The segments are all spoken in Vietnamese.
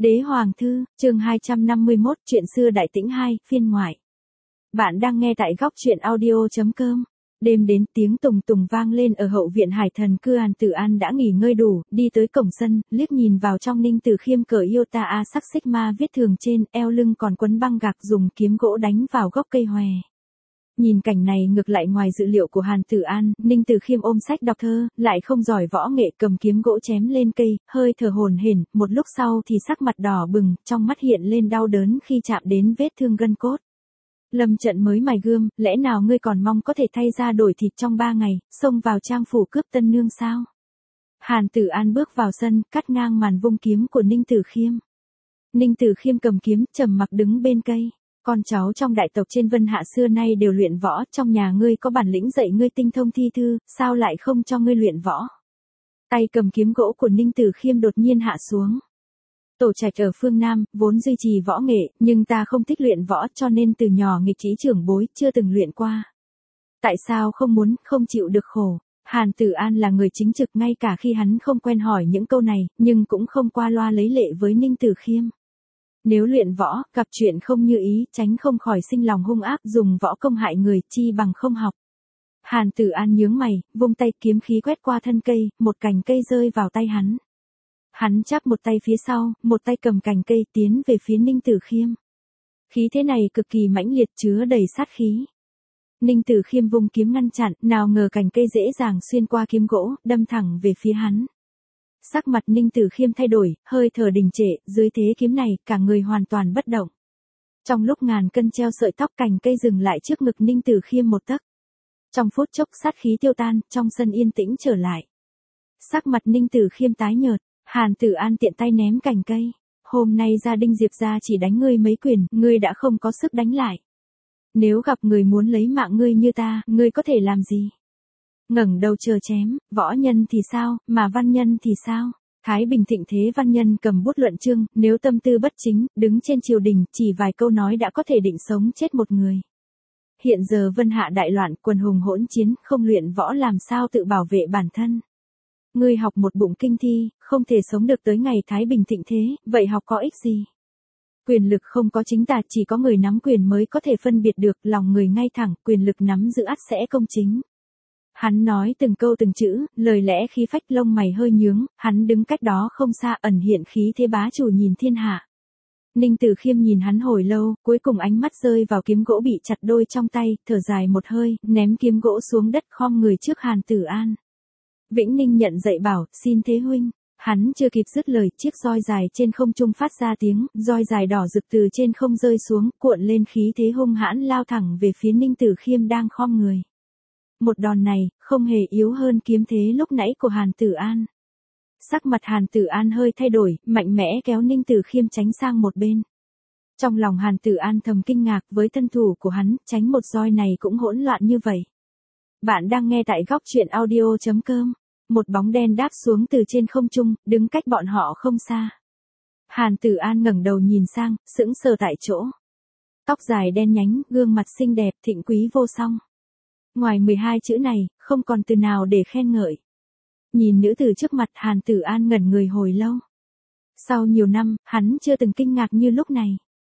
Đế Hoàng Thư, chương 251, chuyện xưa Đại Tĩnh 2, phiên ngoại. Bạn đang nghe tại góc truyện audio.com. Đêm đến tiếng tùng tùng vang lên ở hậu viện Hải Thần Cư. Hàn Tử An đã nghỉ ngơi đủ, đi tới cổng sân, liếc nhìn vào trong. Ninh Tử Khiêm cởi Iota A sắc Sigma viết thường trên, eo lưng còn quấn băng gạc dùng kiếm gỗ đánh vào gốc cây hòe. Nhìn cảnh này ngược lại ngoài dự liệu của Hàn Tử An, Ninh Tử Khiêm ôm sách đọc thơ, lại không giỏi võ nghệ, cầm kiếm gỗ chém lên cây, hơi thở hổn hển, một lúc sau thì sắc mặt đỏ bừng, trong mắt hiện lên đau đớn khi chạm đến vết thương gân cốt. Lâm Trận mới mài gươm, lẽ nào ngươi còn mong có thể thay ra đổi thịt trong 3 ngày, xông vào trang phủ cướp tân nương sao? Hàn Tử An bước vào sân, cắt ngang màn vung kiếm của Ninh Tử Khiêm. Ninh Tử Khiêm cầm kiếm, trầm mặc đứng bên cây. Con cháu trong đại tộc trên Vân Hạ xưa nay đều luyện võ, trong nhà ngươi có bản lĩnh dạy ngươi tinh thông thi thư, sao lại không cho ngươi luyện võ? Tay cầm kiếm gỗ của Ninh Tử Khiêm đột nhiên hạ xuống. Tổ trạch ở phương Nam, vốn duy trì võ nghệ, nhưng ta không thích luyện võ cho nên từ nhỏ nghịch trí trưởng bối, chưa từng luyện qua. Tại sao không muốn, không chịu được khổ? Hàn Tử An là người chính trực ngay cả khi hắn không quen hỏi những câu này, nhưng cũng không qua loa lấy lệ với Ninh Tử Khiêm. Nếu luyện võ, gặp chuyện không như ý, tránh không khỏi sinh lòng hung ác, dùng võ công hại người, chi bằng không học. Hàn Tử An nhướng mày, vung tay, kiếm khí quét qua thân cây, một cành cây rơi vào tay hắn. Hắn chắp một tay phía sau, một tay cầm cành cây tiến về phía Ninh Tử Khiêm. Khí thế này cực kỳ mãnh liệt, chứa đầy sát khí. Ninh Tử Khiêm vung kiếm ngăn chặn, nào ngờ cành cây dễ dàng xuyên qua kiếm gỗ, đâm thẳng về phía hắn. Sắc mặt Ninh Tử Khiêm thay đổi, hơi thở đình trệ, dưới thế kiếm này, cả người hoàn toàn bất động. Trong lúc ngàn cân treo sợi tóc, cành cây dừng lại trước ngực Ninh Tử Khiêm một tấc. Trong phút chốc sát khí tiêu tan, trong sân yên tĩnh trở lại. Sắc mặt Ninh Tử Khiêm tái nhợt, Hàn Tử An tiện tay ném cành cây. Hôm nay gia đình Diệp gia chỉ đánh ngươi mấy quyền, ngươi đã không có sức đánh lại. Nếu gặp người muốn lấy mạng ngươi như ta, ngươi có thể làm gì? Ngẩng đầu chờ chém, võ nhân thì sao, mà văn nhân thì sao? Thái Bình thịnh thế văn nhân cầm bút luận chương, nếu tâm tư bất chính, đứng trên triều đình, chỉ vài câu nói đã có thể định sống chết một người. Hiện giờ Vân Hạ đại loạn, quần hùng hỗn chiến, không luyện võ làm sao tự bảo vệ bản thân. Ngươi học một bụng kinh thi, không thể sống được tới ngày Thái Bình thịnh thế, vậy học có ích gì? Quyền lực không có chính tà, chỉ có người nắm quyền mới có thể phân biệt được, lòng người ngay thẳng, quyền lực nắm giữ ắt sẽ công chính. Hắn nói từng câu từng chữ, lời lẽ khí phách, lông mày hơi nhướng, hắn đứng cách đó không xa, ẩn hiện khí thế bá chủ nhìn thiên hạ. Ninh Tử Khiêm nhìn hắn hồi lâu, cuối cùng ánh mắt rơi vào kiếm gỗ bị chặt đôi trong tay, thở dài một hơi, ném kiếm gỗ xuống đất, khom người trước Hàn Tử An. Vĩnh Ninh nhận dạy bảo, xin thế huynh. Hắn chưa kịp dứt lời, chiếc roi dài trên không trung phát ra tiếng, roi dài đỏ rực từ trên không rơi xuống, cuộn lên khí thế hung hãn lao thẳng về phía Ninh Tử Khiêm đang khom người. Một đòn này, không hề yếu hơn kiếm thế lúc nãy của Hàn Tử An. Sắc mặt Hàn Tử An hơi thay đổi, mạnh mẽ kéo Ninh Tử Khiêm tránh sang một bên. Trong lòng Hàn Tử An thầm kinh ngạc với thân thủ của hắn, tránh một roi này cũng hỗn loạn như vậy. Bạn đang nghe tại góc truyện audio.com. Một bóng đen đáp xuống từ trên không trung, đứng cách bọn họ không xa. Hàn Tử An ngẩng đầu nhìn sang, sững sờ tại chỗ. Tóc dài đen nhánh, gương mặt xinh đẹp, thịnh quý vô song. Ngoài 12 chữ này, không còn từ nào để khen ngợi. Nhìn nữ tử trước mặt, Hàn Tử An ngẩn người hồi lâu. Sau nhiều năm, hắn chưa từng kinh ngạc như lúc này.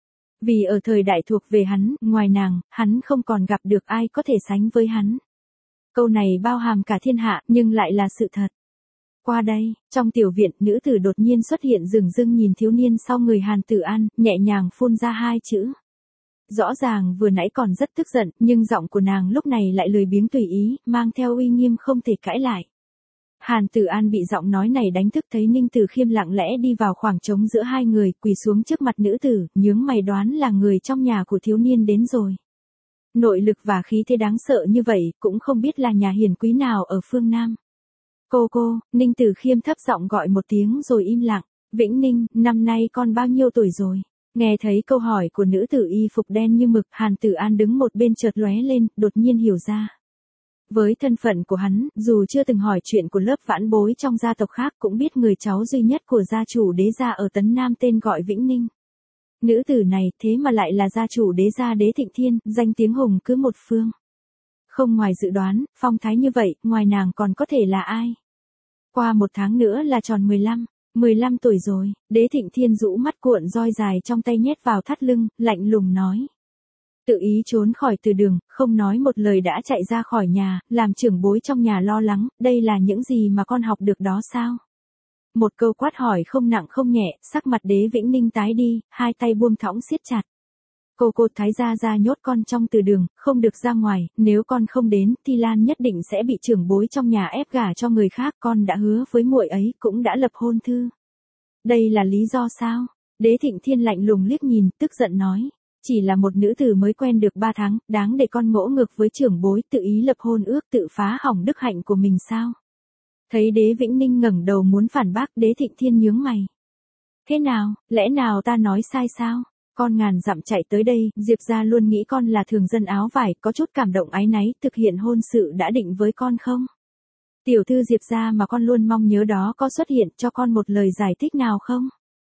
Vì ở thời đại thuộc về hắn, ngoài nàng, hắn không còn gặp được ai có thể sánh với hắn. Câu này bao hàm cả thiên hạ, nhưng lại là sự thật. Qua đây, trong tiểu viện, nữ tử đột nhiên xuất hiện dửng dưng nhìn thiếu niên sau người Hàn Tử An, nhẹ nhàng phun ra 2 chữ. Rõ ràng vừa nãy còn rất tức giận, nhưng giọng của nàng lúc này lại lười biếng tùy ý, mang theo uy nghiêm không thể cãi lại. Hàn Tử An bị giọng nói này đánh thức, thấy Ninh Tử Khiêm lặng lẽ đi vào khoảng trống giữa hai người, quỳ xuống trước mặt nữ tử, nhướng mày đoán là người trong nhà của thiếu niên đến rồi. Nội lực và khí thế đáng sợ như vậy, cũng không biết là nhà hiền quý nào ở phương Nam. Cô, Ninh Tử Khiêm thấp giọng gọi một tiếng rồi im lặng. Vĩnh Ninh, năm nay con bao nhiêu tuổi rồi? Nghe thấy câu hỏi của nữ tử y phục đen như mực, Hàn Tử An đứng một bên chợt lóe lên, đột nhiên hiểu ra. Với thân phận của hắn, dù chưa từng hỏi chuyện của lớp vãn bối trong gia tộc khác, cũng biết người cháu duy nhất của gia chủ Đế gia ở Tấn Nam tên gọi Vĩnh Ninh. Nữ tử này thế mà lại là gia chủ Đế gia Đế Thịnh Thiên, danh tiếng hùng cứ một phương. Không ngoài dự đoán, phong thái như vậy, ngoài nàng còn có thể là ai? Qua 1 tháng nữa là tròn 15. 15 tuổi rồi, Đế Thịnh Thiên rũ mắt cuộn roi dài trong tay nhét vào thắt lưng, lạnh lùng nói. Tự ý trốn khỏi từ đường, không nói một lời đã chạy ra khỏi nhà, làm trưởng bối trong nhà lo lắng, đây là những gì mà con học được đó sao? Một câu quát hỏi không nặng không nhẹ, sắc mặt Đế Vĩnh Ninh tái đi, hai tay buông thõng siết chặt. Cô cột thái gia ra nhốt con trong từ đường, không được ra ngoài, nếu con không đến, Thi Lan nhất định sẽ bị trưởng bối trong nhà ép gả cho người khác, con đã hứa với muội ấy, cũng đã lập hôn thư. Đây là lý do sao? Đế Thịnh Thiên lạnh lùng liếc nhìn, tức giận nói. Chỉ là một nữ tử mới quen được 3 tháng, đáng để con ngỗ ngược với trưởng bối tự ý lập hôn ước tự phá hỏng đức hạnh của mình sao? Thấy Đế Vĩnh Ninh ngẩng đầu muốn phản bác, Đế Thịnh Thiên nhướng mày. Thế nào, lẽ nào ta nói sai sao? Con ngàn dặm chạy tới đây, Diệp gia luôn nghĩ con là thường dân áo vải, có chút cảm động áy náy, thực hiện hôn sự đã định với con không? Tiểu thư Diệp gia mà con luôn mong nhớ đó có xuất hiện cho con một lời giải thích nào không?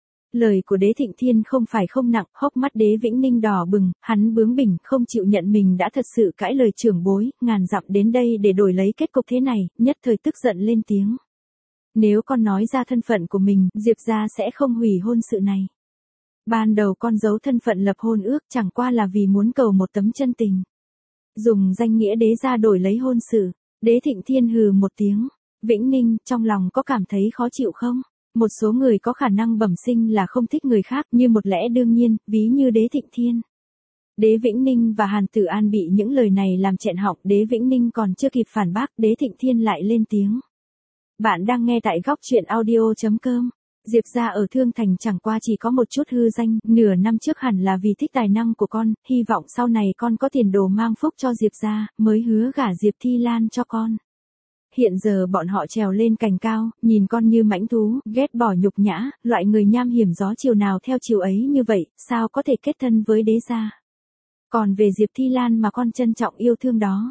Lời của Đế Thịnh Thiên không phải không nặng, hốc mắt Đế Vĩnh Ninh đỏ bừng, hắn bướng bỉnh, không chịu nhận mình đã thật sự cãi lời trưởng bối, ngàn dặm đến đây để đổi lấy kết cục thế này, nhất thời tức giận lên tiếng. Nếu con nói ra thân phận của mình, Diệp gia sẽ không hủy hôn sự này. Ban đầu con giấu thân phận lập hôn ước chẳng qua là vì muốn cầu một tấm chân tình. Dùng danh nghĩa đế gia đổi lấy hôn sự, Đế Thịnh Thiên hừ một tiếng. Vĩnh Ninh, trong lòng có cảm thấy khó chịu không? Một số người có khả năng bẩm sinh là không thích người khác như một lẽ đương nhiên, ví như Đế Thịnh Thiên. Đế Vĩnh Ninh và Hàn Tử An bị những lời này làm nghẹn họng, Đế Vĩnh Ninh còn chưa kịp phản bác, Đế Thịnh Thiên lại lên tiếng. Bạn đang nghe tại góc truyện audio.com. Diệp gia ở Thương Thành chẳng qua chỉ có một chút hư danh, nửa năm trước hẳn là vì thích tài năng của con, hy vọng sau này con có tiền đồ mang phúc cho Diệp gia, mới hứa gả Diệp Thi Lan cho con. Hiện giờ bọn họ trèo lên cành cao, nhìn con như mãnh thú, ghét bỏ nhục nhã, loại người nham hiểm gió chiều nào theo chiều ấy như vậy, sao có thể kết thân với đế gia. Còn về Diệp Thi Lan mà con trân trọng yêu thương đó.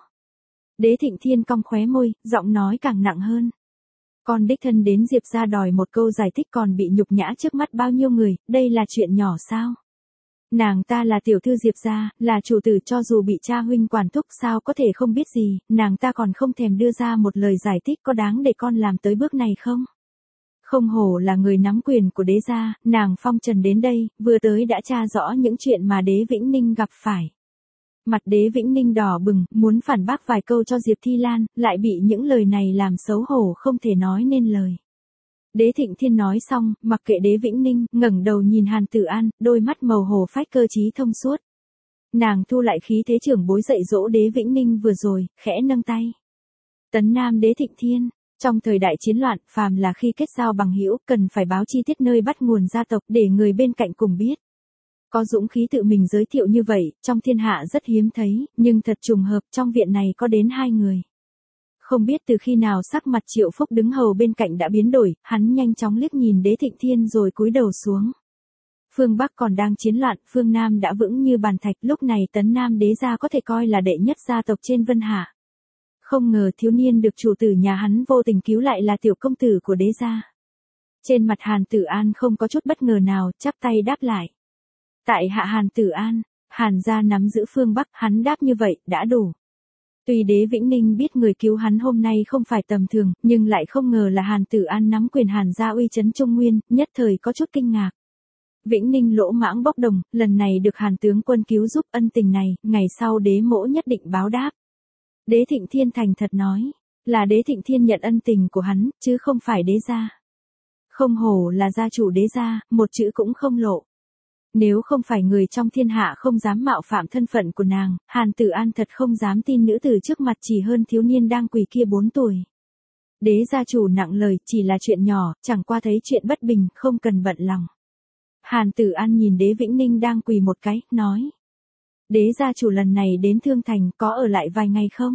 Đế Thịnh Thiên cong khóe môi, giọng nói càng nặng hơn. Con đích thân đến Diệp gia đòi một câu giải thích còn bị nhục nhã trước mắt bao nhiêu người, đây là chuyện nhỏ sao? Nàng ta là tiểu thư Diệp gia, là chủ tử cho dù bị cha huynh quản thúc sao có thể không biết gì, nàng ta còn không thèm đưa ra một lời giải thích có đáng để con làm tới bước này không? Không hổ là người nắm quyền của đế gia, nàng phong trần đến đây, vừa tới đã tra rõ những chuyện mà Đế Vĩnh Ninh gặp phải. Mặt Đế Vĩnh Ninh đỏ bừng, muốn phản bác vài câu cho Diệp Thi Lan, lại bị những lời này làm xấu hổ không thể nói nên lời. Đế Thịnh Thiên nói xong, mặc kệ Đế Vĩnh Ninh, ngẩng đầu nhìn Hàn Tử An, đôi mắt màu hồ phách cơ trí thông suốt. Nàng thu lại khí thế trưởng bối dạy dỗ Đế Vĩnh Ninh vừa rồi, khẽ nâng tay. Tấn Nam Đế Thịnh Thiên, trong thời đại chiến loạn, phàm là khi kết giao bằng hữu, cần phải báo chi tiết nơi bắt nguồn gia tộc để người bên cạnh cùng biết. Có dũng khí tự mình giới thiệu như vậy, trong thiên hạ rất hiếm thấy, nhưng thật trùng hợp trong viện này có đến 2 người. Không biết từ khi nào sắc mặt Triệu Phúc đứng hầu bên cạnh đã biến đổi, hắn nhanh chóng liếc nhìn Đế Thịnh Thiên rồi cúi đầu xuống. Phương Bắc còn đang chiến loạn, phương Nam đã vững như bàn thạch, lúc này Tấn Nam đế gia có thể coi là đệ nhất gia tộc trên Vân Hạ. Không ngờ thiếu niên được chủ tử nhà hắn vô tình cứu lại là tiểu công tử của đế gia. Trên mặt Hàn Tử An không có chút bất ngờ nào, chắp tay đáp lại. Tại hạ Hàn Tử An, Hàn gia nắm giữ phương Bắc, hắn đáp như vậy, đã đủ. Tuy Đế Vĩnh Ninh biết người cứu hắn hôm nay không phải tầm thường, nhưng lại không ngờ là Hàn Tử An nắm quyền Hàn gia uy chấn Trung Nguyên, nhất thời có chút kinh ngạc. Vĩnh Ninh lỗ mãng bốc đồng, lần này được Hàn tướng quân cứu giúp, ân tình này, ngày sau đế mỗ nhất định báo đáp. Đế Thịnh Thiên thành thật nói, là Đế Thịnh Thiên nhận ân tình của hắn, chứ không phải đế gia. Không hổ là gia chủ đế gia, một chữ cũng không lộ. Nếu không phải người trong thiên hạ không dám mạo phạm thân phận của nàng, Hàn Tử An thật không dám tin nữ tử trước mặt chỉ hơn thiếu niên đang quỳ kia 4 tuổi. Đế gia chủ nặng lời, chỉ là chuyện nhỏ, chẳng qua thấy chuyện bất bình, không cần bận lòng. Hàn Tử An nhìn Đế Vĩnh Ninh đang quỳ một cái, nói. Đế gia chủ lần này đến Thương Thành, có ở lại vài ngày không?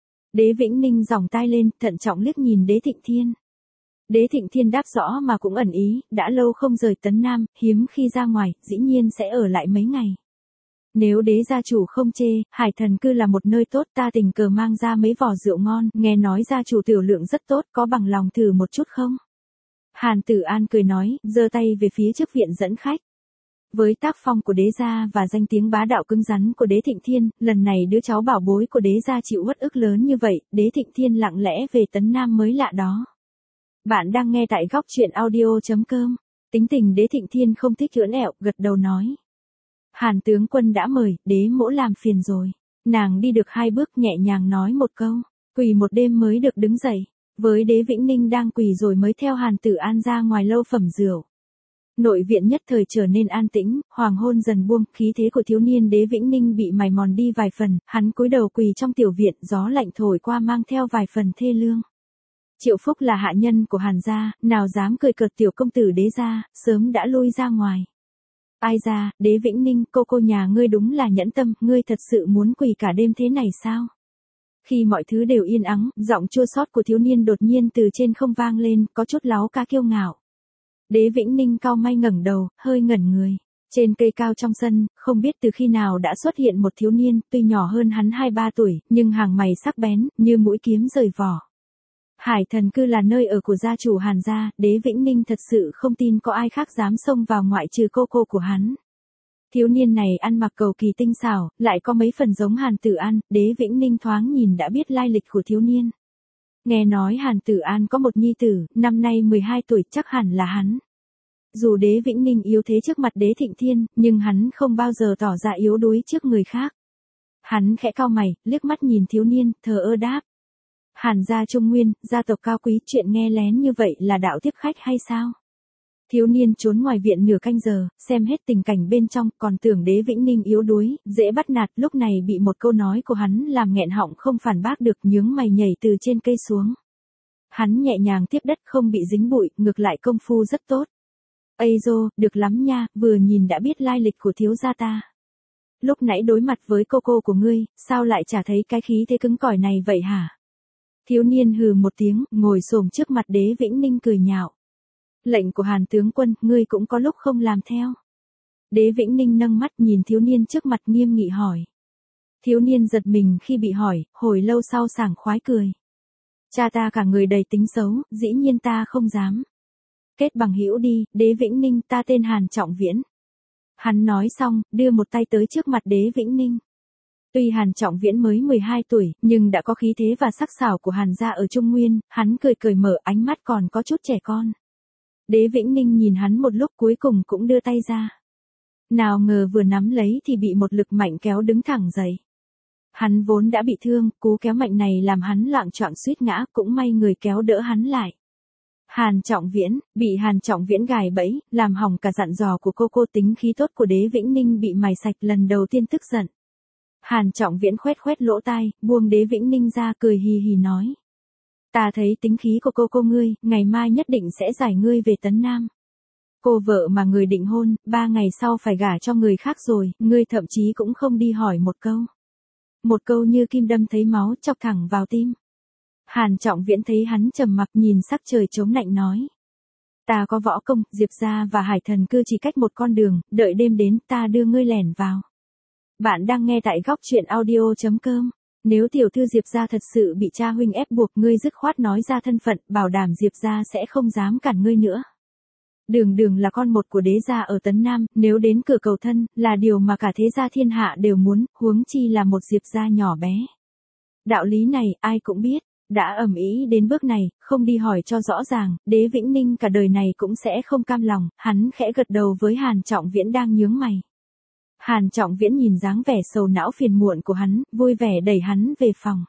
Đế Vĩnh Ninh giỏng tai lên, thận trọng liếc nhìn Đế Thịnh Thiên. Đế Thịnh Thiên đáp rõ mà cũng ẩn ý, đã lâu không rời Tấn Nam, hiếm khi ra ngoài, dĩ nhiên sẽ ở lại mấy ngày. Nếu đế gia chủ không chê, Hải Thần Cư là một nơi tốt, ta tình cờ mang ra mấy vò rượu ngon, nghe nói gia chủ tiểu lượng rất tốt, có bằng lòng thử một chút không? Hàn Tử An cười nói, giơ tay về phía trước viện dẫn khách. Với tác phong của đế gia và danh tiếng bá đạo cứng rắn của Đế Thịnh Thiên, lần này đứa cháu bảo bối của đế gia chịu uất ức lớn như vậy, Đế Thịnh Thiên lặng lẽ về Tấn Nam mới lạ đó. Bạn đang nghe tại góc chuyện audio.com. Tính tình Đế Thịnh Thiên không thích ưỡn ẹo, gật đầu nói. Hàn tướng quân đã mời, đế mỗ làm phiền rồi. Nàng đi được 2 bước nhẹ nhàng nói một câu, quỳ một đêm mới được đứng dậy. Với Đế Vĩnh Ninh đang quỳ rồi mới theo Hàn Tử An ra ngoài lâu phẩm rượu. Nội viện nhất thời trở nên an tĩnh, hoàng hôn dần buông, khí thế của thiếu niên Đế Vĩnh Ninh bị mài mòn đi vài phần, hắn cúi đầu quỳ trong tiểu viện, gió lạnh thổi qua mang theo vài phần thê lương. Triệu Phúc là hạ nhân của Hàn gia, nào dám cười cợt tiểu công tử Đế gia, sớm đã lui ra ngoài. Ai ra, Đế Vĩnh Ninh, cô nhà ngươi đúng là nhẫn tâm, ngươi thật sự muốn quỳ cả đêm thế này sao? Khi mọi thứ đều yên ắng, giọng chua xót của thiếu niên đột nhiên từ trên không vang lên, có chút láu cá kiêu ngạo. Đế Vĩnh Ninh cau may ngẩng đầu, hơi ngẩn người. Trên cây cao trong sân, không biết từ khi nào đã xuất hiện một thiếu niên, tuy nhỏ hơn hắn 2-3 tuổi, nhưng hàng mày sắc bén, như mũi kiếm rời vỏ. Hải Thần Cư là nơi ở của gia chủ Hàn gia, Đế Vĩnh Ninh thật sự không tin có ai khác dám xông vào ngoại trừ cô của hắn. Thiếu niên này ăn mặc cầu kỳ tinh xảo, lại có mấy phần giống Hàn Tử An, Đế Vĩnh Ninh thoáng nhìn đã biết lai lịch của thiếu niên. Nghe nói Hàn Tử An có một nhi tử, năm nay 12 tuổi, chắc hẳn là hắn. Dù Đế Vĩnh Ninh yếu thế trước mặt Đế Thịnh Thiên, nhưng hắn không bao giờ tỏ ra yếu đuối trước người khác. Hắn khẽ cau mày, liếc mắt nhìn thiếu niên, thờ ơ đáp. Hàn gia Trung Nguyên, gia tộc cao quý, chuyện nghe lén như vậy là đạo tiếp khách hay sao? Thiếu niên trốn ngoài viện nửa canh giờ, xem hết tình cảnh bên trong, còn tưởng Đế Vĩnh Ninh yếu đuối, dễ bắt nạt, lúc này bị một câu nói của hắn làm nghẹn họng không phản bác được, nhướng mày nhảy từ trên cây xuống. Hắn nhẹ nhàng tiếp đất không bị dính bụi, ngược lại công phu rất tốt. Ây dô, được lắm nha, vừa nhìn đã biết lai lịch của thiếu gia ta. Lúc nãy đối mặt với cô của ngươi, sao lại chả thấy cái khí thế cứng cỏi này vậy hả? Thiếu niên hừ một tiếng, ngồi xổm trước mặt Đế Vĩnh Ninh cười nhạo. Lệnh của Hàn tướng quân, ngươi cũng có lúc không làm theo. Đế Vĩnh Ninh nâng mắt nhìn thiếu niên trước mặt nghiêm nghị hỏi. Thiếu niên giật mình khi bị hỏi, hồi lâu sau sảng khoái cười. Cha ta cả người đầy tính xấu, dĩ nhiên ta không dám. Kết bằng hữu đi, Đế Vĩnh Ninh, ta tên Hàn Trọng Viễn. Hắn nói xong, đưa một tay tới trước mặt Đế Vĩnh Ninh. Tuy Hàn Trọng Viễn mới 12 tuổi, nhưng đã có khí thế và sắc sảo của Hàn gia ở Trung Nguyên, hắn cười mở, ánh mắt còn có chút trẻ con. Đế Vĩnh Ninh nhìn hắn một lúc, cuối cùng cũng đưa tay ra. Nào ngờ vừa nắm lấy thì bị một lực mạnh kéo đứng thẳng dậy. Hắn vốn đã bị thương, cú kéo mạnh này làm hắn loạng choạng suýt ngã, cũng may người kéo đỡ hắn lại. Hàn Trọng Viễn, bị Hàn Trọng Viễn gài bẫy, làm hỏng cả dặn dò của cô tính khí tốt của Đế Vĩnh Ninh bị mài sạch, lần đầu tiên tức giận. Hàn Trọng Viễn khoét lỗ tai, buông Đế Vĩnh Ninh ra, cười hì hì nói. Ta thấy tính khí của cô ngươi, ngày mai nhất định sẽ giải ngươi về Tấn Nam. Cô vợ mà người định hôn, 3 ngày sau phải gả cho người khác rồi, ngươi thậm chí cũng không đi hỏi một câu. Một câu như kim đâm thấy máu, chọc thẳng vào tim. Hàn Trọng Viễn thấy hắn trầm mặc, nhìn sắc trời chống lạnh nói. Ta có võ công, Diệp gia và Hải Thần Cư chỉ cách một con đường, đợi đêm đến ta đưa ngươi lẻn vào. Bạn đang nghe tại góc chuyện audio.com. Nếu tiểu thư Diệp gia thật sự bị cha huynh ép buộc, ngươi dứt khoát nói ra thân phận, bảo đảm Diệp gia sẽ không dám cản ngươi nữa. Đường là con một của Đế gia ở Tấn Nam, nếu đến cửa cầu thân, là điều mà cả thế gia thiên hạ đều muốn, huống chi là một Diệp gia nhỏ bé. Đạo lý này, ai cũng biết, đã ầm ĩ đến bước này, không đi hỏi cho rõ ràng, Đế Vĩnh Ninh cả đời này cũng sẽ không cam lòng, hắn khẽ gật đầu với Hàn Trọng Viễn đang nhướng mày. Hàn Trọng Viễn nhìn dáng vẻ sầu não phiền muộn của hắn, vui vẻ đẩy hắn về phòng.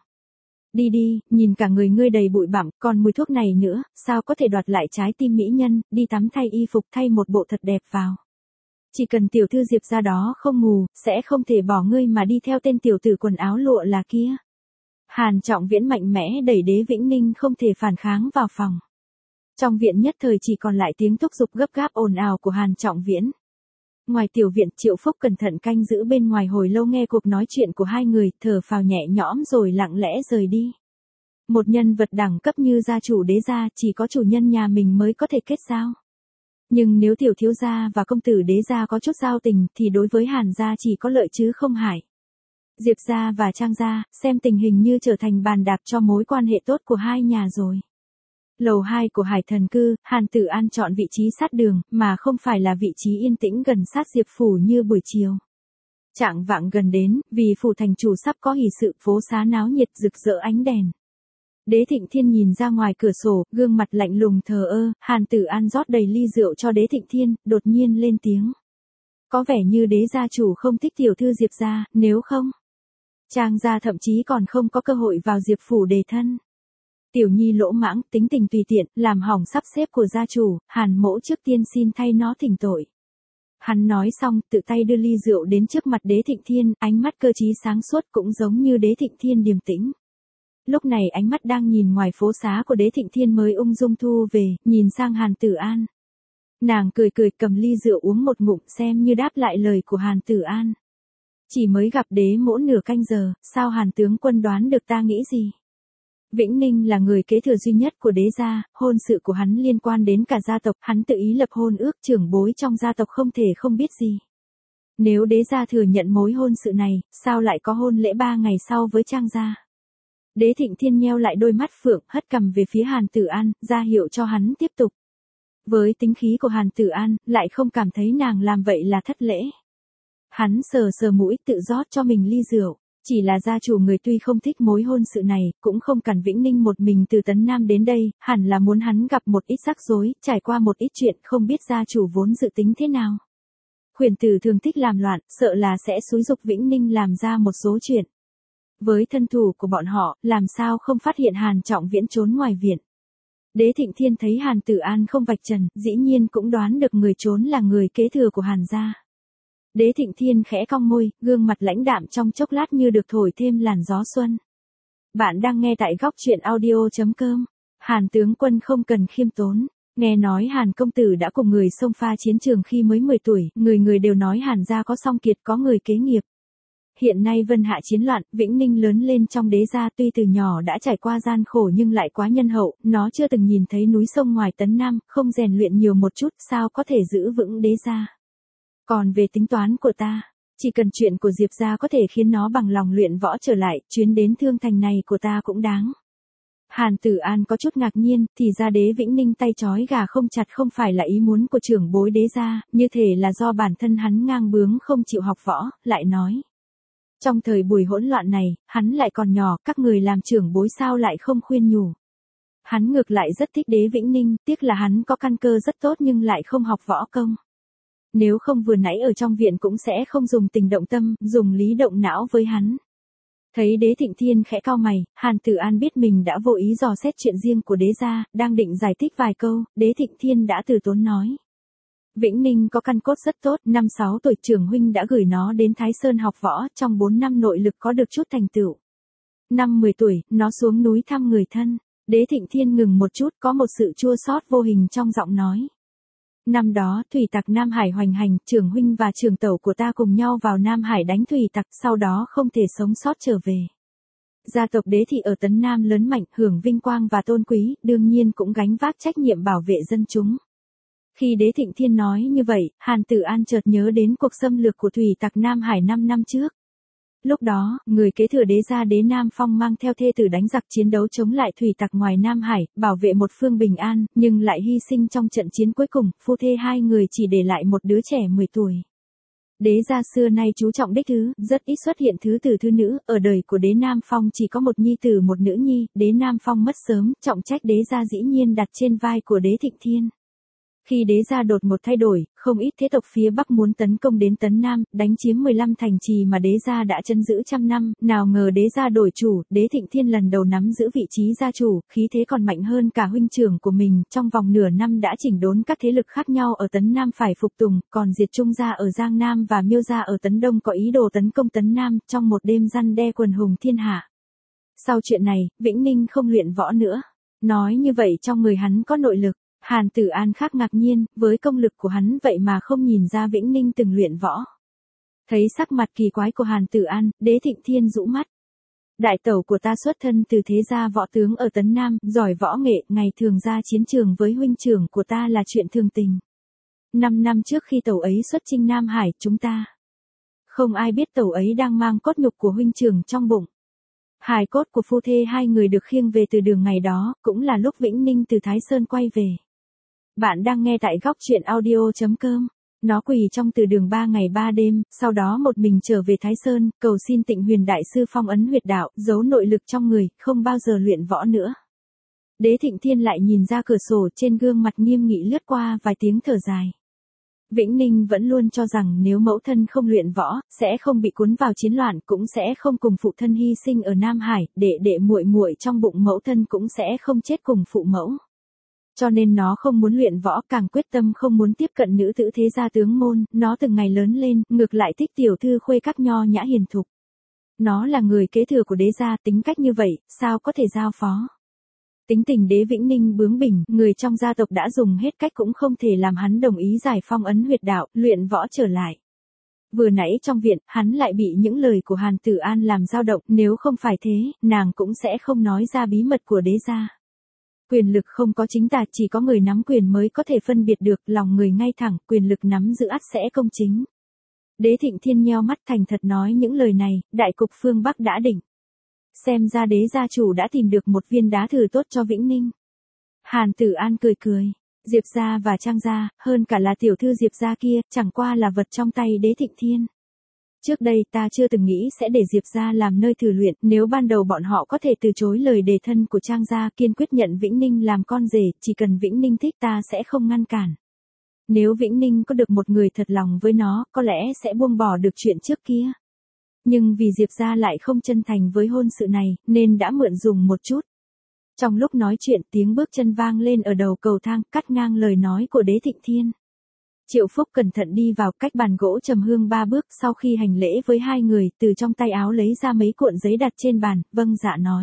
Đi, nhìn cả người ngươi đầy bụi bặm, còn mùi thuốc này nữa, sao có thể đoạt lại trái tim mỹ nhân, đi tắm thay y phục, thay một bộ thật đẹp vào. Chỉ cần tiểu thư Diệp gia đó không mù, sẽ không thể bỏ ngươi mà đi theo tên tiểu tử quần áo lụa là kia. Hàn Trọng Viễn mạnh mẽ đẩy Đế Vĩnh Ninh không thể phản kháng vào phòng. Trong viện nhất thời chỉ còn lại tiếng thúc giục gấp gáp ồn ào của Hàn Trọng Viễn. Ngoài tiểu viện, Triệu Phúc cẩn thận canh giữ bên ngoài hồi lâu nghe cuộc nói chuyện của hai người, thở phào nhẹ nhõm rồi lặng lẽ rời đi. Một nhân vật đẳng cấp như gia chủ Đế gia, chỉ có chủ nhân nhà mình mới có thể kết giao. Nhưng nếu tiểu thiếu gia và công tử Đế gia có chút giao tình, thì đối với Hàn gia chỉ có lợi chứ không hại. Diệp gia và Trang gia, xem tình hình như trở thành bàn đạp cho mối quan hệ tốt của hai nhà rồi. Lầu 2 của Hải Thần Cư, Hàn Tử An chọn vị trí sát đường, mà không phải là vị trí yên tĩnh gần sát Diệp phủ như buổi chiều. Chạng vạng gần đến, vì phủ thành chủ sắp có hỷ sự, phố xá náo nhiệt rực rỡ ánh đèn. Đế Thịnh Thiên nhìn ra ngoài cửa sổ, gương mặt lạnh lùng thờ ơ, Hàn Tử An rót đầy ly rượu cho Đế Thịnh Thiên, đột nhiên lên tiếng. Có vẻ như Đế gia chủ không thích tiểu thư Diệp gia, nếu không, Trang gia thậm chí còn không có cơ hội vào Diệp phủ đề thân. Tiểu nhi lỗ mãng, tính tình tùy tiện, làm hỏng sắp xếp của gia chủ, Hàn mỗ trước tiên xin thay nó thỉnh tội. Hắn nói xong, tự tay đưa ly rượu đến trước mặt Đế Thịnh Thiên, ánh mắt cơ trí sáng suốt cũng giống như Đế Thịnh Thiên điềm tĩnh. Lúc này ánh mắt đang nhìn ngoài phố xá của Đế Thịnh Thiên mới ung dung thu về, nhìn sang Hàn Tử An. Nàng cười cười cầm ly rượu uống một ngụm xem như đáp lại lời của Hàn Tử An. Chỉ mới gặp đế mỗ nửa canh giờ, sao Hàn tướng quân đoán được ta nghĩ gì? Vĩnh Ninh là người kế thừa duy nhất của đế gia, hôn sự của hắn liên quan đến cả gia tộc, hắn tự ý lập hôn ước, trưởng bối trong gia tộc không thể không biết gì. Nếu đế gia thừa nhận mối hôn sự này, sao lại có hôn lễ 3 ngày sau với Trang gia? Đế Thịnh Thiên nheo lại đôi mắt phượng, hất cằm về phía Hàn Tử An, ra hiệu cho hắn tiếp tục. Với tính khí của Hàn Tử An, lại không cảm thấy nàng làm vậy là thất lễ. Hắn sờ sờ mũi tự rót cho mình ly rượu. Chỉ là gia chủ người tuy không thích mối hôn sự này, cũng không cần Vĩnh Ninh một mình từ Tấn Nam đến đây, hẳn là muốn hắn gặp một ít rắc rối, trải qua một ít chuyện không biết gia chủ vốn dự tính thế nào. Khuyển tử thường thích làm loạn, sợ là sẽ xúi giục Vĩnh Ninh làm ra một số chuyện. Với thân thủ của bọn họ, làm sao không phát hiện Hàn Trọng Viễn trốn ngoài viện. Đế Thịnh Thiên thấy Hàn Tử An không vạch trần, dĩ nhiên cũng đoán được người trốn là người kế thừa của Hàn gia. Đế Thịnh Thiên khẽ cong môi, gương mặt lãnh đạm trong chốc lát như được thổi thêm làn gió xuân. Bạn đang nghe tại góc truyện audio.com. Hàn tướng quân không cần khiêm tốn. Nghe nói Hàn công tử đã cùng người xông pha chiến trường khi mới 10 tuổi, người người đều nói Hàn gia có song kiệt có người kế nghiệp. Hiện nay Vân Hạ chiến loạn, Vĩnh Ninh lớn lên trong đế gia tuy từ nhỏ đã trải qua gian khổ nhưng lại quá nhân hậu, nó chưa từng nhìn thấy núi sông ngoài Tấn Nam, không rèn luyện nhiều một chút, sao có thể giữ vững đế gia. Còn về tính toán của ta, chỉ cần chuyện của Diệp gia có thể khiến nó bằng lòng luyện võ trở lại, chuyến đến Thương Thành này của ta cũng đáng. Hàn Tử An có chút ngạc nhiên, thì ra đế Vĩnh Ninh tay trói gà không chặt không phải là ý muốn của trưởng bối đế gia, như thể là do bản thân hắn ngang bướng không chịu học võ, lại nói. Trong thời buổi hỗn loạn này, hắn lại còn nhỏ, các người làm trưởng bối sao lại không khuyên nhủ. Hắn ngược lại rất thích đế Vĩnh Ninh, tiếc là hắn có căn cơ rất tốt nhưng lại không học võ công. Nếu không vừa nãy ở trong viện cũng sẽ không dùng tình động tâm, dùng lý động não với hắn. Thấy đế Thịnh Thiên khẽ cau mày, Hàn Tử An biết mình đã vô ý dò xét chuyện riêng của đế gia, đang định giải thích vài câu, đế Thịnh Thiên đã từ tốn nói. Vĩnh Ninh có căn cốt rất tốt, 5-6 tuổi trưởng huynh đã gửi nó đến Thái Sơn học võ, trong 4 năm nội lực có được chút thành tựu. 5-10 tuổi, nó xuống núi thăm người thân. Đế Thịnh Thiên ngừng một chút, có một sự chua xót vô hình trong giọng nói. Năm đó, thủy tặc Nam Hải hoành hành, trưởng huynh và trưởng tẩu của ta cùng nhau vào Nam Hải đánh thủy tặc, sau đó không thể sống sót trở về. Gia tộc đế thị ở Tấn Nam lớn mạnh, hưởng vinh quang và tôn quý, đương nhiên cũng gánh vác trách nhiệm bảo vệ dân chúng. Khi đế Thịnh Thiên nói như vậy, Hàn Tử An chợt nhớ đến cuộc xâm lược của thủy tặc Nam Hải 5 năm trước. Lúc đó, người kế thừa đế gia đế Nam Phong mang theo thê tử đánh giặc chiến đấu chống lại thủy tặc ngoài Nam Hải, bảo vệ một phương bình an, nhưng lại hy sinh trong trận chiến cuối cùng, phu thê hai người chỉ để lại một đứa trẻ 10 tuổi. Đế gia xưa nay chú trọng đích thứ, rất ít xuất hiện thứ tử thứ nữ, ở đời của đế Nam Phong chỉ có một nhi tử một nữ nhi, đế Nam Phong mất sớm, trọng trách đế gia dĩ nhiên đặt trên vai của đế Thịnh Thiên. Khi đế gia đột ngột thay đổi, không ít thế tộc phía Bắc muốn tấn công đến Tấn Nam, đánh chiếm 15 thành trì mà đế gia đã trấn giữ trăm năm, nào ngờ đế gia đổi chủ, đế Thịnh Thiên lần đầu nắm giữ vị trí gia chủ, khí thế còn mạnh hơn cả huynh trưởng của mình, trong vòng nửa năm đã chỉnh đốn các thế lực khác nhau ở Tấn Nam phải phục tùng, còn diệt Trung gia ở Giang Nam và Miêu gia ở Tấn Đông có ý đồ tấn công Tấn Nam, trong một đêm răn đe quần hùng thiên hạ. Sau chuyện này, Vĩnh Ninh không luyện võ nữa. Nói như vậy trong người hắn có nội lực. Hàn Tử An khác ngạc nhiên, với công lực của hắn vậy mà không nhìn ra Vĩnh Ninh từng luyện võ. Thấy sắc mặt kỳ quái của Hàn Tử An, đế Thịnh Thiên rũ mắt. Đại tẩu của ta xuất thân từ thế gia võ tướng ở Tấn Nam, giỏi võ nghệ, ngày thường ra chiến trường với huynh trưởng của ta là chuyện thường tình. 5 năm trước khi tẩu ấy xuất chinh Nam Hải, chúng ta không ai biết tẩu ấy đang mang cốt nhục của huynh trưởng trong bụng. Hài cốt của phu thê hai người được khiêng về từ đường ngày đó, cũng là lúc Vĩnh Ninh từ Thái Sơn quay về. Bạn đang nghe tại góc truyện audio.com. Nó quỳ trong từ đường 3 ngày 3 đêm, sau đó một mình trở về Thái Sơn, cầu xin Tịnh Huyền Đại Sư phong ấn huyệt đạo, giấu nội lực trong người, không bao giờ luyện võ nữa. Đế Thịnh Thiên lại nhìn ra cửa sổ, trên gương mặt nghiêm nghị lướt qua vài tiếng thở dài. Vĩnh Ninh vẫn luôn cho rằng nếu mẫu thân không luyện võ, sẽ không bị cuốn vào chiến loạn, cũng sẽ không cùng phụ thân hy sinh ở Nam Hải, đệ đệ muội muội trong bụng mẫu thân cũng sẽ không chết cùng phụ mẫu. Cho nên nó không muốn luyện võ, càng quyết tâm không muốn tiếp cận nữ tử thế gia tướng môn, nó từng ngày lớn lên, ngược lại thích tiểu thư khuê các nho nhã hiền thục. Nó là người kế thừa của đế gia, tính cách như vậy, sao có thể giao phó. Tính tình Đế Vĩnh Ninh bướng bỉnh, người trong gia tộc đã dùng hết cách cũng không thể làm hắn đồng ý giải phong ấn huyệt đạo, luyện võ trở lại. Vừa nãy trong viện, hắn lại bị những lời của Hàn Tử An làm dao động, nếu không phải thế, nàng cũng sẽ không nói ra bí mật của đế gia. Quyền lực không có chính tà, chỉ có người nắm quyền mới có thể phân biệt được, lòng người ngay thẳng, quyền lực nắm giữ ắt sẽ công chính. Đế Thịnh Thiên nheo mắt thành thật nói những lời này, đại cục phương Bắc đã định. Xem ra đế gia chủ đã tìm được một viên đá thử tốt cho Vĩnh Ninh. Hàn Tử An cười cười, Diệp gia và Trang gia, hơn cả là tiểu thư Diệp gia kia, chẳng qua là vật trong tay Đế Thịnh Thiên. Trước đây ta chưa từng nghĩ sẽ để Diệp gia làm nơi thử luyện, nếu ban đầu bọn họ có thể từ chối lời đề thân của Trang gia, kiên quyết nhận Vĩnh Ninh làm con rể, chỉ cần Vĩnh Ninh thích ta sẽ không ngăn cản. Nếu Vĩnh Ninh có được một người thật lòng với nó, có lẽ sẽ buông bỏ được chuyện trước kia. Nhưng vì Diệp gia lại không chân thành với hôn sự này, nên đã mượn dùng một chút. Trong lúc nói chuyện, tiếng bước chân vang lên ở đầu cầu thang, cắt ngang lời nói của Đế Thịnh Thiên. Triệu Phúc cẩn thận đi vào, cách bàn gỗ trầm hương 3 bước, sau khi hành lễ với hai người, từ trong tay áo lấy ra mấy cuộn giấy đặt trên bàn, vâng dạ nói.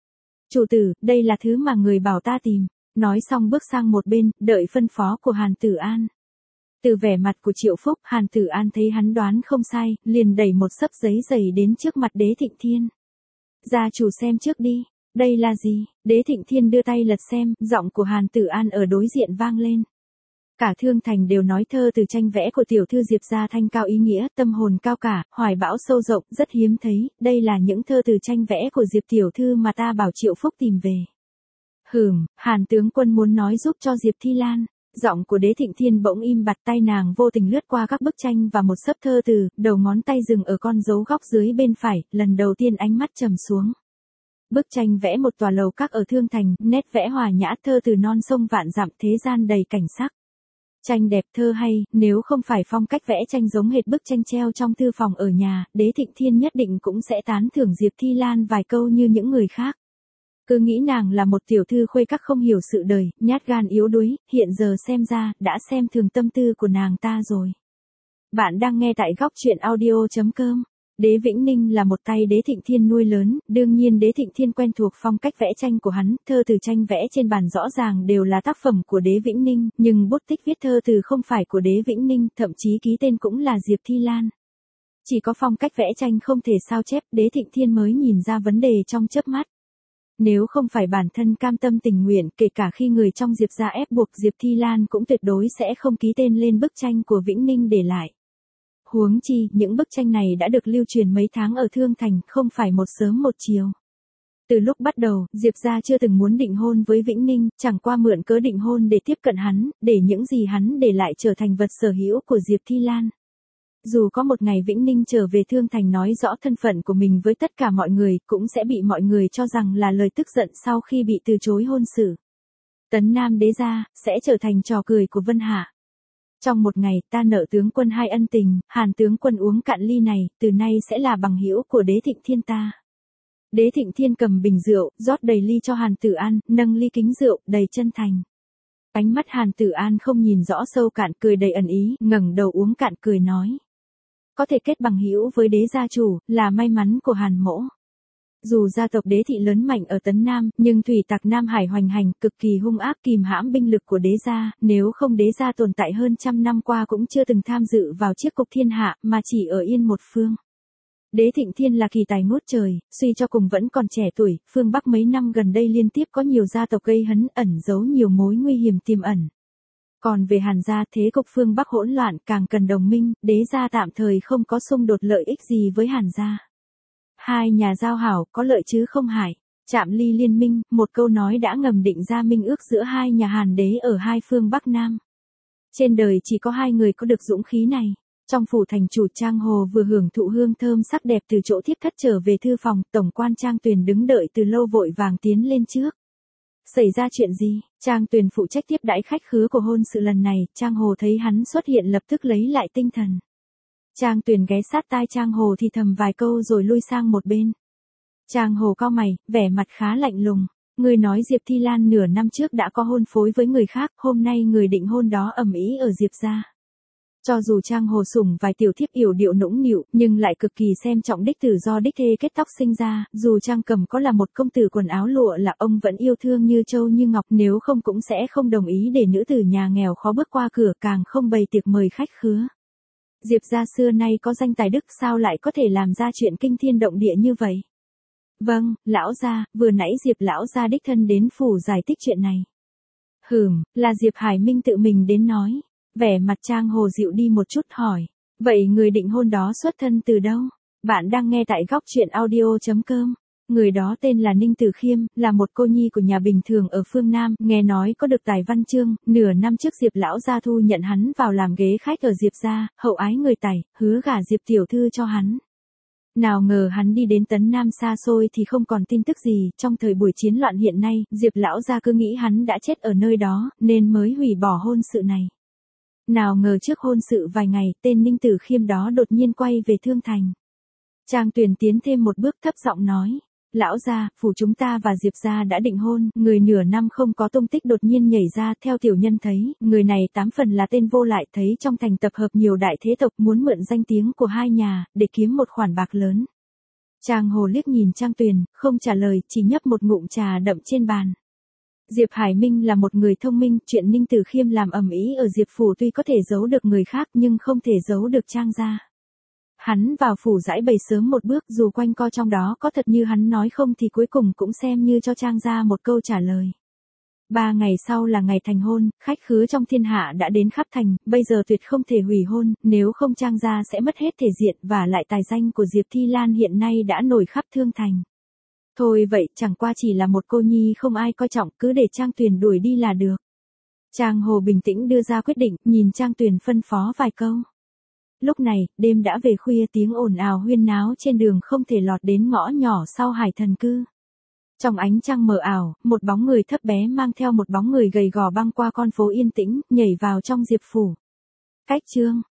Chủ tử, đây là thứ mà người bảo ta tìm. Nói xong bước sang một bên, đợi phân phó của Hàn Tử An. Từ vẻ mặt của Triệu Phúc, Hàn Tử An thấy hắn đoán không sai, liền đẩy một xấp giấy dày đến trước mặt Đế Thịnh Thiên. Gia chủ xem trước đi, đây là gì? Đế Thịnh Thiên đưa tay lật xem, giọng của Hàn Tử An ở đối diện vang lên. Cả Thương Thành đều nói thơ từ tranh vẽ của tiểu thư Diệp gia thanh cao ý nghĩa, tâm hồn cao cả, hoài bão sâu rộng, rất hiếm thấy, đây là những thơ từ tranh vẽ của Diệp tiểu thư mà ta bảo Triệu Phúc tìm về. Hàn tướng quân muốn nói giúp cho Diệp Thi Lan. Giọng của Đế Thịnh Thiên bỗng im bặt, tay nàng vô tình lướt qua các bức tranh và một xấp thơ từ, đầu ngón tay dừng ở con dấu góc dưới bên phải, lần đầu tiên ánh mắt trầm xuống. Bức tranh vẽ một tòa lầu các ở Thương Thành, nét vẽ hòa nhã, thơ từ non sông vạn dặm, thế gian đầy cảnh sắc. Tranh đẹp, thơ hay, nếu không phải phong cách vẽ tranh giống hệt bức tranh treo trong thư phòng ở nhà, Đế Thịnh Thiên nhất định cũng sẽ tán thưởng Diệp Thi Lan vài câu như những người khác. Cứ nghĩ nàng là một tiểu thư khuê các không hiểu sự đời, nhát gan yếu đuối, hiện giờ xem ra, đã xem thường tâm tư của nàng ta rồi. Bạn đang nghe tại góc truyện audio.com. Đế Vĩnh Ninh là một tay Đế Thịnh Thiên nuôi lớn, đương nhiên Đế Thịnh Thiên quen thuộc phong cách vẽ tranh của hắn, thơ từ tranh vẽ trên bàn rõ ràng đều là tác phẩm của Đế Vĩnh Ninh, nhưng bút tích viết thơ từ không phải của Đế Vĩnh Ninh, thậm chí ký tên cũng là Diệp Thi Lan. Chỉ có phong cách vẽ tranh không thể sao chép, Đế Thịnh Thiên mới nhìn ra vấn đề trong chớp mắt. Nếu không phải bản thân cam tâm tình nguyện, kể cả khi người trong Diệp gia ép buộc, Diệp Thi Lan cũng tuyệt đối sẽ không ký tên lên bức tranh của Vĩnh Ninh để lại. Huống chi, những bức tranh này đã được lưu truyền mấy tháng ở Thương Thành, không phải một sớm một chiều. Từ lúc bắt đầu, Diệp gia chưa từng muốn định hôn với Vĩnh Ninh, chẳng qua mượn cớ định hôn để tiếp cận hắn, để những gì hắn để lại trở thành vật sở hữu của Diệp Thi Lan. Dù có một ngày Vĩnh Ninh trở về Thương Thành nói rõ thân phận của mình với tất cả mọi người, cũng sẽ bị mọi người cho rằng là lời tức giận sau khi bị từ chối hôn sự. Tấn Nam đế gia, sẽ trở thành trò cười của Vân Hạ. Trong một ngày, ta nợ tướng quân 2 ân tình, Hàn tướng quân uống cạn ly này, từ nay sẽ là bằng hữu của Đế Thịnh Thiên ta. Đế Thịnh Thiên cầm bình rượu, rót đầy ly cho Hàn Tử An, nâng ly kính rượu, đầy chân thành. Ánh mắt Hàn Tử An không nhìn rõ sâu cạn, cười đầy ẩn ý, ngẩng đầu uống cạn cười nói. Có thể kết bằng hữu với đế gia chủ, là may mắn của Hàn mỗ. Dù gia tộc Đế thị lớn mạnh ở Tấn Nam, nhưng thủy tặc Nam Hải hoành hành, cực kỳ hung ác, kìm hãm binh lực của đế gia, nếu không đế gia tồn tại hơn trăm năm qua cũng chưa từng tham dự vào chiếc cục thiên hạ, mà chỉ ở yên một phương. Đế Thịnh Thiên là kỳ tài ngút trời, suy cho cùng vẫn còn trẻ tuổi, phương Bắc mấy năm gần đây liên tiếp có nhiều gia tộc gây hấn, ẩn giấu nhiều mối nguy hiểm tiềm ẩn. Còn về Hàn gia, thế cục phương Bắc hỗn loạn, càng cần đồng minh, đế gia tạm thời không có xung đột lợi ích gì với Hàn gia. Hai nhà giao hảo, có lợi chứ không hại. Chạm ly liên minh, một câu nói đã ngầm định ra minh ước giữa hai nhà Hàn đế ở hai phương Bắc Nam. Trên đời chỉ có hai người có được dũng khí này. Trong phủ thành chủ, Trang Hồ vừa hưởng thụ hương thơm sắc đẹp từ chỗ thiếp thất trở về thư phòng, tổng quan Trang Tuyền đứng đợi từ lâu vội vàng tiến lên trước. Xảy ra chuyện gì? Trang Tuyền phụ trách tiếp đãi khách khứa của hôn sự lần này, Trang Hồ thấy hắn xuất hiện lập tức lấy lại tinh thần. Trang Tuyền ghé sát tai Trang Hồ thì thầm vài câu rồi lui sang một bên. Trang Hồ cau mày, vẻ mặt khá lạnh lùng. Người nói Diệp Thi Lan nửa năm trước đã có hôn phối với người khác, hôm nay người định hôn đó ầm ĩ ở Diệp gia. Cho dù Trang Hồ sủng vài tiểu thiếp yểu điệu nũng nịu, nhưng lại cực kỳ xem trọng đích tử do đích thê kết tóc sinh ra, dù Trang Cầm có là một công tử quần áo lụa là ông vẫn yêu thương như châu như ngọc, nếu không cũng sẽ không đồng ý để nữ tử nhà nghèo khó bước qua cửa, càng không bày tiệc mời khách khứa. Diệp gia xưa nay có danh tài đức, sao lại có thể làm ra chuyện kinh thiên động địa như vậy? Vâng, lão gia, vừa nãy Diệp lão gia đích thân đến phủ giải thích chuyện này. Là Diệp Hải Minh tự mình đến nói. Vẻ mặt Trang Hồ dịu đi một chút hỏi. Vậy người định hôn đó xuất thân từ đâu? Bạn đang nghe tại góc truyện audio.com. Người đó tên là Ninh Tử Khiêm, là một cô nhi của nhà bình thường ở phương Nam, nghe nói có được tài văn chương, nửa năm trước Diệp lão gia thu nhận hắn vào làm ghế khách ở Diệp gia, hậu ái người tài, hứa gả Diệp tiểu thư cho hắn. Nào ngờ hắn đi đến Tấn Nam xa xôi thì không còn tin tức gì, trong thời buổi chiến loạn hiện nay, Diệp lão gia cứ nghĩ hắn đã chết ở nơi đó, nên mới hủy bỏ hôn sự này. Nào ngờ trước hôn sự vài ngày, tên Ninh Tử Khiêm đó đột nhiên quay về Thương Thành. Trang Tuyền tiến thêm một bước thấp giọng nói. Lão gia, phủ chúng ta và Diệp gia đã định hôn, người nửa năm không có tung tích đột nhiên nhảy ra, theo tiểu nhân thấy, người này 8 phần là tên vô lại, thấy trong thành tập hợp nhiều đại thế tộc muốn mượn danh tiếng của hai nhà, để kiếm một khoản bạc lớn. Trang Hồ liếc nhìn Trang Tuyền, không trả lời, chỉ nhấp một ngụm trà đậm trên bàn. Diệp Hải Minh là một người thông minh, chuyện Ninh Tử Khiêm làm ầm ĩ ở Diệp phủ tuy có thể giấu được người khác nhưng không thể giấu được Trang gia. Hắn vào phủ giải bày sớm một bước, dù quanh co trong đó có thật như hắn nói không thì cuối cùng cũng xem như cho Trang gia một câu trả lời. 3 ngày sau là ngày thành hôn, khách khứa trong thiên hạ đã đến khắp thành, bây giờ tuyệt không thể hủy hôn, nếu không Trang gia sẽ mất hết thể diện và lại tài danh của Diệp Thi Lan hiện nay đã nổi khắp Thương Thành. Thôi vậy, chẳng qua chỉ là một cô nhi không ai coi trọng, cứ để Trang Tuyền đuổi đi là được. Trang Hồ bình tĩnh đưa ra quyết định, nhìn Trang Tuyền phân phó vài câu. Lúc này, đêm đã về khuya, tiếng ồn ào huyên náo trên đường không thể lọt đến ngõ nhỏ sau Hải Thần Cư. Trong ánh trăng mờ ảo, một bóng người thấp bé mang theo một bóng người gầy gò băng qua con phố yên tĩnh, nhảy vào trong Diệp phủ. Cách chương